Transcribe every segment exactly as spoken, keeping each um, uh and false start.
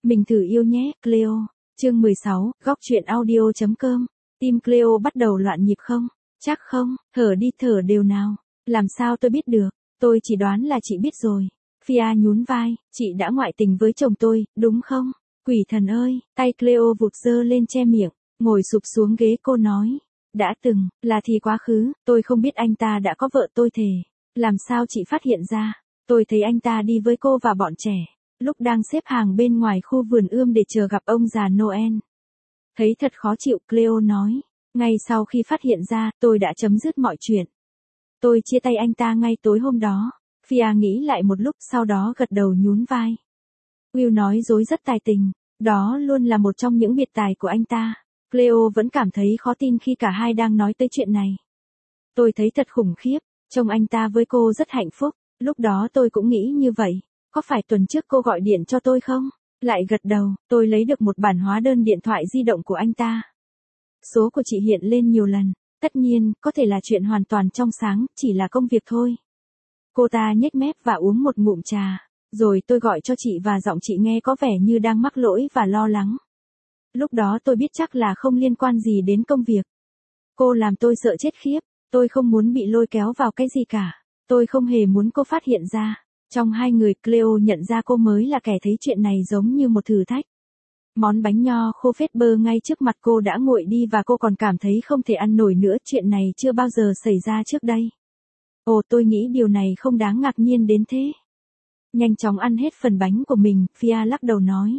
Mình thử yêu nhé, Cleo. Chương mười sáu, góc truyện audio chấm com. Tim Cleo bắt đầu loạn nhịp không? Chắc không, thở đi thở đều nào. Làm sao tôi biết được, tôi chỉ đoán là chị biết rồi. Fia nhún vai, chị đã ngoại tình với chồng tôi, đúng không? Quỷ thần ơi, tay Cleo vụt giơ lên che miệng, ngồi sụp xuống ghế cô nói. Đã từng, là thì quá khứ, tôi không biết anh ta đã có vợ tôi thề. Làm sao chị phát hiện ra? Tôi thấy anh ta đi với cô và bọn trẻ, lúc đang xếp hàng bên ngoài khu vườn ươm để chờ gặp ông già Noel. Thấy thật khó chịu, Cleo nói. Ngay sau khi phát hiện ra, tôi đã chấm dứt mọi chuyện. Tôi chia tay anh ta ngay tối hôm đó. Fia nghĩ lại một lúc sau đó gật đầu nhún vai. Will nói dối rất tài tình, đó luôn là một trong những biệt tài của anh ta. Cleo vẫn cảm thấy khó tin khi cả hai đang nói tới chuyện này. Tôi thấy thật khủng khiếp, trông anh ta với cô rất hạnh phúc, lúc đó tôi cũng nghĩ như vậy. Có phải tuần trước cô gọi điện cho tôi không? Lại gật đầu, tôi lấy được một bản hóa đơn điện thoại di động của anh ta. Số của chị hiện lên nhiều lần, tất nhiên, có thể là chuyện hoàn toàn trong sáng, chỉ là công việc thôi. Cô ta nhếch mép và uống một ngụm trà, rồi tôi gọi cho chị và giọng chị nghe có vẻ như đang mắc lỗi và lo lắng. Lúc đó tôi biết chắc là không liên quan gì đến công việc. Cô làm tôi sợ chết khiếp, tôi không muốn bị lôi kéo vào cái gì cả. Tôi không hề muốn cô phát hiện ra. Trong hai người, Cleo nhận ra cô mới là kẻ thấy chuyện này giống như một thử thách. Món bánh nho khô phết bơ ngay trước mặt cô đã nguội đi và cô còn cảm thấy không thể ăn nổi nữa. Chuyện này chưa bao giờ xảy ra trước đây. Ồ, tôi nghĩ điều này không đáng ngạc nhiên đến thế. Nhanh chóng ăn hết phần bánh của mình, Fia lắc đầu nói.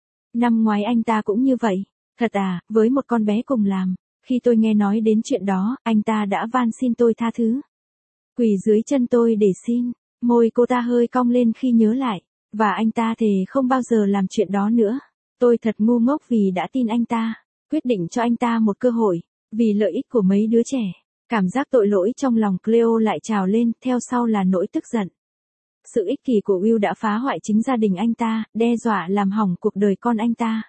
Năm ngoái anh ta cũng như vậy. Thật à, với một con bé cùng làm. Khi tôi nghe nói đến chuyện đó, anh ta đã van xin tôi tha thứ. Quỳ dưới chân tôi để xin. Môi cô ta hơi cong lên khi nhớ lại. Và anh ta thề không bao giờ làm chuyện đó nữa. Tôi thật ngu ngốc vì đã tin anh ta. Quyết định cho anh ta một cơ hội. Vì lợi ích của mấy đứa trẻ. Cảm giác tội lỗi trong lòng Cleo lại trào lên, theo sau là nỗi tức giận. Sự ích kỷ của Will đã phá hoại chính gia đình anh ta, đe dọa làm hỏng cuộc đời con anh ta.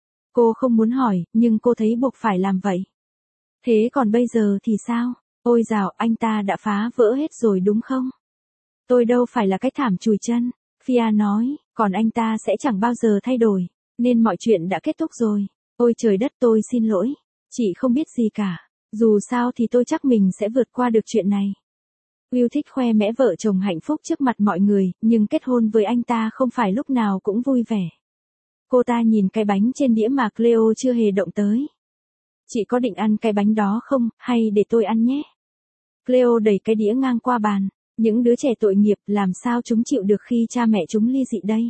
Cô không muốn hỏi, nhưng cô thấy buộc phải làm vậy. Thế còn bây giờ thì sao? Ôi dào, anh ta đã phá vỡ hết rồi đúng không? Tôi đâu phải là cái thảm chùi chân. Fia nói, còn anh ta sẽ chẳng bao giờ thay đổi, nên mọi chuyện đã kết thúc rồi. Ôi trời đất, tôi xin lỗi. Chị không biết gì cả. Dù sao thì tôi chắc mình sẽ vượt qua được chuyện này. Will thích khoe mẽ vợ chồng hạnh phúc trước mặt mọi người, nhưng kết hôn với anh ta không phải lúc nào cũng vui vẻ. Cô ta nhìn cái bánh trên đĩa mà Cleo chưa hề động tới. Chị có định ăn cái bánh đó không, hay để tôi ăn nhé? Cleo đẩy cái đĩa ngang qua bàn. Những đứa trẻ tội nghiệp, làm sao chúng chịu được khi cha mẹ chúng ly dị đây?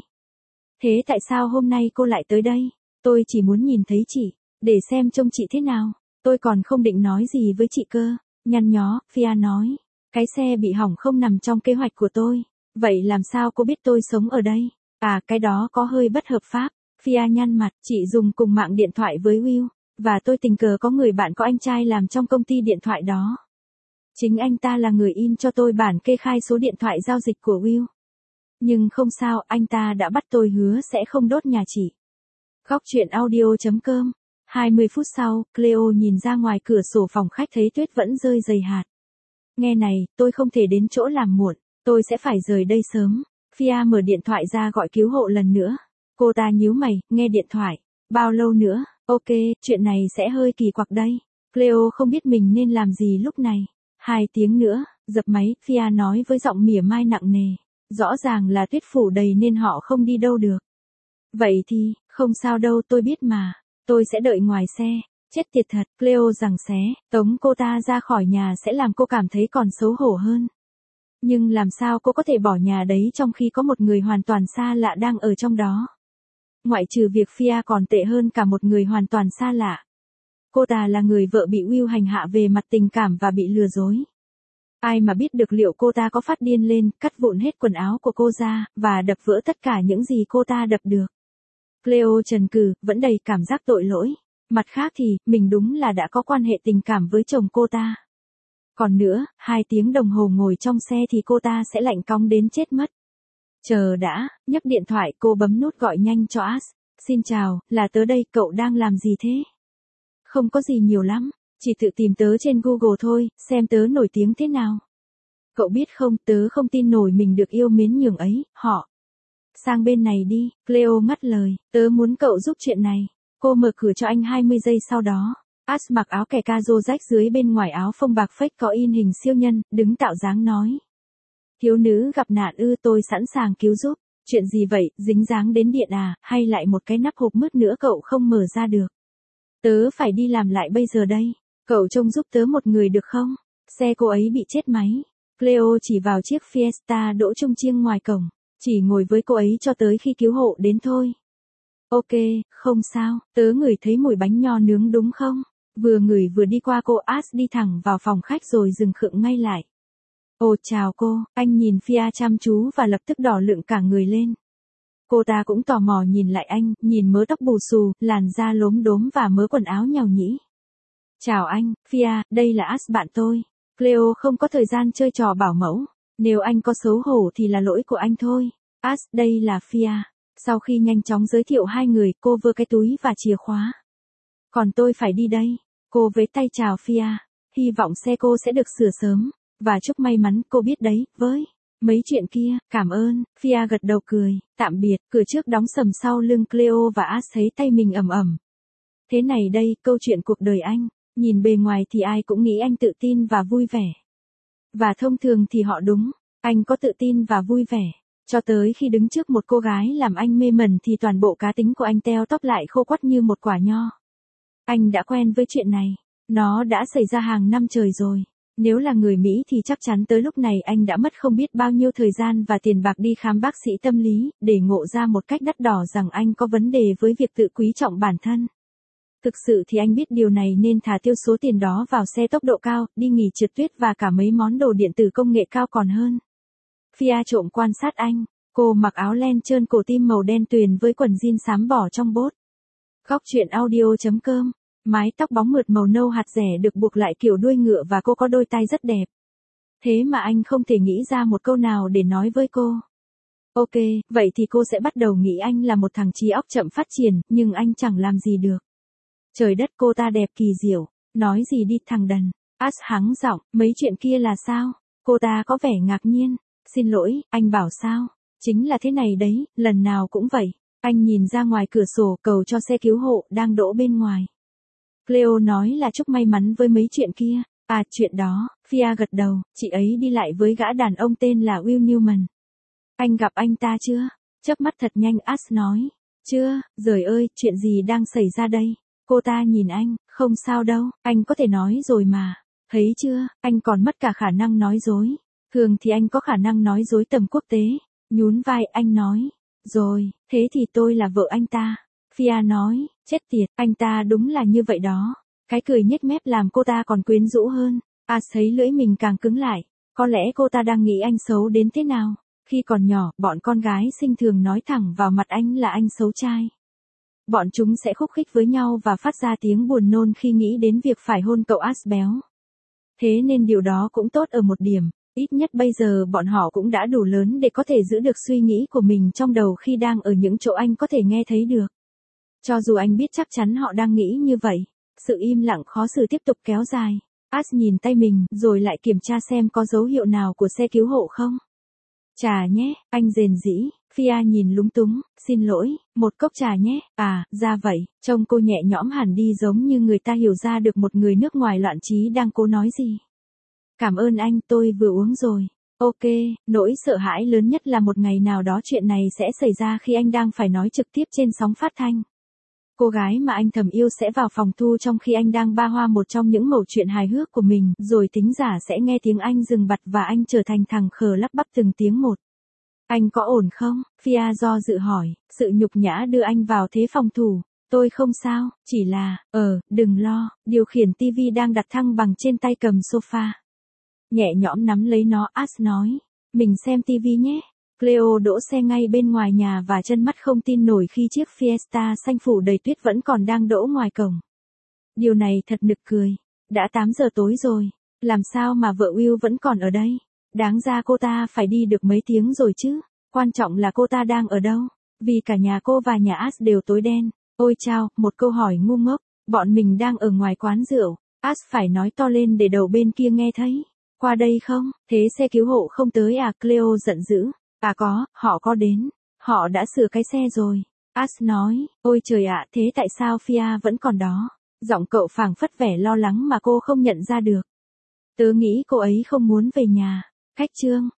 Thế tại sao hôm nay cô lại tới đây? Tôi chỉ muốn nhìn thấy chị, để xem trông chị thế nào. Tôi còn không định nói gì với chị cơ. Nhăn nhó, Fia nói. Cái xe bị hỏng không nằm trong kế hoạch của tôi. Vậy làm sao cô biết tôi sống ở đây? À, cái đó có hơi bất hợp pháp. Fia nhăn mặt, chị dùng cùng mạng điện thoại với Will. Và tôi tình cờ có người bạn có anh trai làm trong công ty điện thoại đó. Chính anh ta là người in cho tôi bản kê khai số điện thoại giao dịch của Will. Nhưng không sao, anh ta đã bắt tôi hứa sẽ không đốt nhà chị. Góc truyện audio chấm com. hai mươi phút sau, Cleo nhìn ra ngoài cửa sổ phòng khách thấy tuyết vẫn rơi dày hạt. Nghe này, tôi không thể đến chỗ làm muộn, tôi sẽ phải rời đây sớm. Fia mở điện thoại ra gọi cứu hộ lần nữa. Cô ta nhíu mày, nghe điện thoại. Bao lâu nữa? Ok, chuyện này sẽ hơi kỳ quặc đây. Cleo không biết mình nên làm gì lúc này. Hai tiếng nữa, dập máy, Fia nói với giọng mỉa mai nặng nề. Rõ ràng là tuyết phủ đầy nên họ không đi đâu được. Vậy thì, không sao đâu, tôi biết mà. Tôi sẽ đợi ngoài xe. Chết tiệt thật, Cleo giằng xé, tống cô ta ra khỏi nhà sẽ làm cô cảm thấy còn xấu hổ hơn. Nhưng làm sao cô có thể bỏ nhà đấy trong khi có một người hoàn toàn xa lạ đang ở trong đó? Ngoại trừ việc Fia còn tệ hơn cả một người hoàn toàn xa lạ. Cô ta là người vợ bị Will hành hạ về mặt tình cảm và bị lừa dối. Ai mà biết được liệu cô ta có phát điên lên, cắt vụn hết quần áo của cô ra, và đập vỡ tất cả những gì cô ta đập được. Cleo trần cừ, vẫn đầy cảm giác tội lỗi. Mặt khác thì, mình đúng là đã có quan hệ tình cảm với chồng cô ta. Còn nữa, hai tiếng đồng hồ ngồi trong xe thì cô ta sẽ lạnh cóng đến chết mất. Chờ đã, nhấc điện thoại cô bấm nút gọi nhanh cho Ash. Xin chào, là tớ đây, cậu đang làm gì thế? Không có gì nhiều lắm, chỉ tự tìm tớ trên Google thôi, xem tớ nổi tiếng thế nào. Cậu biết không, tớ không tin nổi mình được yêu mến nhường ấy, họ. Sang bên này đi, Cleo ngắt lời, tớ muốn cậu giúp chuyện này. Cô mở cửa cho anh hai mươi giây sau đó. Ash mặc áo kẻ casual rách dưới bên ngoài áo phông bạc fake có in hình siêu nhân, đứng tạo dáng nói. Thiếu nữ gặp nạn ư, tôi sẵn sàng cứu giúp. Chuyện gì vậy, dính dáng đến điện à, hay lại một cái nắp hộp mứt nữa cậu không mở ra được. Tớ phải đi làm lại bây giờ đây. Cậu trông giúp tớ một người được không? Xe cô ấy bị chết máy. Cleo chỉ vào chiếc Fiesta đỗ chung chiêng ngoài cổng. Chỉ ngồi với cô ấy cho tới khi cứu hộ đến thôi. Ok, không sao, tớ ngửi thấy mùi bánh nho nướng đúng không? Vừa ngửi vừa đi qua cô. Ash đi thẳng vào phòng khách rồi dừng khựng ngay lại. Ồ chào cô, anh nhìn Fia chăm chú và lập tức đỏ lựng cả người lên. Cô ta cũng tò mò nhìn lại anh, nhìn mớ tóc bù xù, làn da lốm đốm và mớ quần áo nhàu nhĩ. Chào anh, Fia, đây là Ash bạn tôi. Cleo không có thời gian chơi trò bảo mẫu. Nếu anh có xấu hổ thì là lỗi của anh thôi. Ash, đây là Fia. Sau khi nhanh chóng giới thiệu hai người, cô vơ cái túi và chìa khóa. Còn tôi phải đi đây. Cô vẫy tay chào Fia. Hy vọng xe cô sẽ được sửa sớm. Và chúc may mắn, cô biết đấy, với mấy chuyện kia, cảm ơn. Fia gật đầu cười, tạm biệt, cửa trước đóng sầm sau lưng Cleo và Ash thấy tay mình ẩm ẩm. Thế này đây, câu chuyện cuộc đời anh. Nhìn bề ngoài thì ai cũng nghĩ anh tự tin và vui vẻ. Và thông thường thì họ đúng, anh có tự tin và vui vẻ. Cho tới khi đứng trước một cô gái làm anh mê mẩn thì toàn bộ cá tính của anh teo tóp lại khô quắt như một quả nho. Anh đã quen với chuyện này. Nó đã xảy ra hàng năm trời rồi. Nếu là người Mỹ thì chắc chắn tới lúc này anh đã mất không biết bao nhiêu thời gian và tiền bạc đi khám bác sĩ tâm lý, để ngộ ra một cách đắt đỏ rằng anh có vấn đề với việc tự quý trọng bản thân. Thực sự thì anh biết điều này nên thà tiêu số tiền đó vào xe tốc độ cao, đi nghỉ trượt tuyết và cả mấy món đồ điện tử công nghệ cao còn hơn. Fia trộm quan sát anh. Cô mặc áo len trơn cổ tim màu đen tuyền với quần jean xám bò trong bốt. Góc truyện audio chấm com. Mái tóc bóng mượt màu nâu hạt rẻ được buộc lại kiểu đuôi ngựa và cô có đôi tai rất đẹp. Thế mà anh không thể nghĩ ra một câu nào để nói với cô. Ok, vậy thì cô sẽ bắt đầu nghĩ anh là một thằng trí óc chậm phát triển, nhưng anh chẳng làm gì được. Trời đất, cô ta đẹp kỳ diệu. Nói gì đi thằng đần. Ash hắng giọng, mấy chuyện kia là sao? Cô ta có vẻ ngạc nhiên. Xin lỗi, anh bảo sao? Chính là thế này đấy, lần nào cũng vậy. Anh nhìn ra ngoài cửa sổ cầu cho xe cứu hộ đang đỗ bên ngoài. Cleo nói là chúc may mắn với mấy chuyện kia. À, chuyện đó, Fia gật đầu, chị ấy đi lại với gã đàn ông tên là Will Newman. Anh gặp anh ta chưa? Chớp mắt thật nhanh, Ash nói. Chưa, giời ơi, chuyện gì đang xảy ra đây? Cô ta nhìn anh, không sao đâu, anh có thể nói rồi mà. Thấy chưa, anh còn mất cả khả năng nói dối. Thường thì anh có khả năng nói dối tầm quốc tế. Nhún vai, anh nói. Rồi, thế thì tôi là vợ anh ta. Fia nói, chết tiệt, anh ta đúng là như vậy đó. Cái cười nhếch mép làm cô ta còn quyến rũ hơn. Ash thấy lưỡi mình càng cứng lại. Có lẽ cô ta đang nghĩ anh xấu đến thế nào. Khi còn nhỏ, bọn con gái xinh thường nói thẳng vào mặt anh là anh xấu trai. Bọn chúng sẽ khúc khích với nhau và phát ra tiếng buồn nôn khi nghĩ đến việc phải hôn cậu Ash béo. Thế nên điều đó cũng tốt ở một điểm. Ít nhất bây giờ bọn họ cũng đã đủ lớn để có thể giữ được suy nghĩ của mình trong đầu khi đang ở những chỗ anh có thể nghe thấy được. Cho dù anh biết chắc chắn họ đang nghĩ như vậy. Sự im lặng khó xử tiếp tục kéo dài. Ash nhìn tay mình rồi lại kiểm tra xem có dấu hiệu nào của xe cứu hộ không. Trà nhé, anh rền rĩ. Fia nhìn lúng túng, xin lỗi, một cốc trà nhé. À, ra vậy, trông cô nhẹ nhõm hẳn đi giống như người ta hiểu ra được một người nước ngoài loạn trí đang cố nói gì. Cảm ơn anh, tôi vừa uống rồi. Ok, nỗi sợ hãi lớn nhất là một ngày nào đó chuyện này sẽ xảy ra khi anh đang phải nói trực tiếp trên sóng phát thanh. Cô gái mà anh thầm yêu sẽ vào phòng thu trong khi anh đang ba hoa một trong những mẩu chuyện hài hước của mình, rồi thính giả sẽ nghe tiếng anh dừng bặt và anh trở thành thằng khờ lắp bắp từng tiếng một. Anh có ổn không? Fia do dự hỏi, sự nhục nhã đưa anh vào thế phòng thủ. Tôi không sao, chỉ là, ờ, đừng lo, điều khiển tivi đang đặt thăng bằng trên tay cầm sofa. Nhẹ nhõm nắm lấy nó, Ash nói, mình xem tivi nhé. Cleo đỗ xe ngay bên ngoài nhà và chân mắt không tin nổi khi chiếc Fiesta xanh phủ đầy tuyết vẫn còn đang đỗ ngoài cổng. Điều này thật nực cười. Đã tám giờ tối rồi. Làm sao mà vợ Will vẫn còn ở đây? Đáng ra cô ta phải đi được mấy tiếng rồi chứ. Quan trọng là cô ta đang ở đâu? Vì cả nhà cô và nhà Ash đều tối đen. Ôi chao, một câu hỏi ngu ngốc. Bọn mình đang ở ngoài quán rượu. Ash phải nói to lên để đầu bên kia nghe thấy. Qua đây không? Thế xe cứu hộ không tới à? Cleo giận dữ. À có, họ có đến. Họ đã sửa cái xe rồi. Ash nói, ôi trời ạ, thế tại sao Fia vẫn còn đó? Giọng cậu phảng phất vẻ lo lắng mà cô không nhận ra được. Tớ nghĩ cô ấy không muốn về nhà. Khách trương,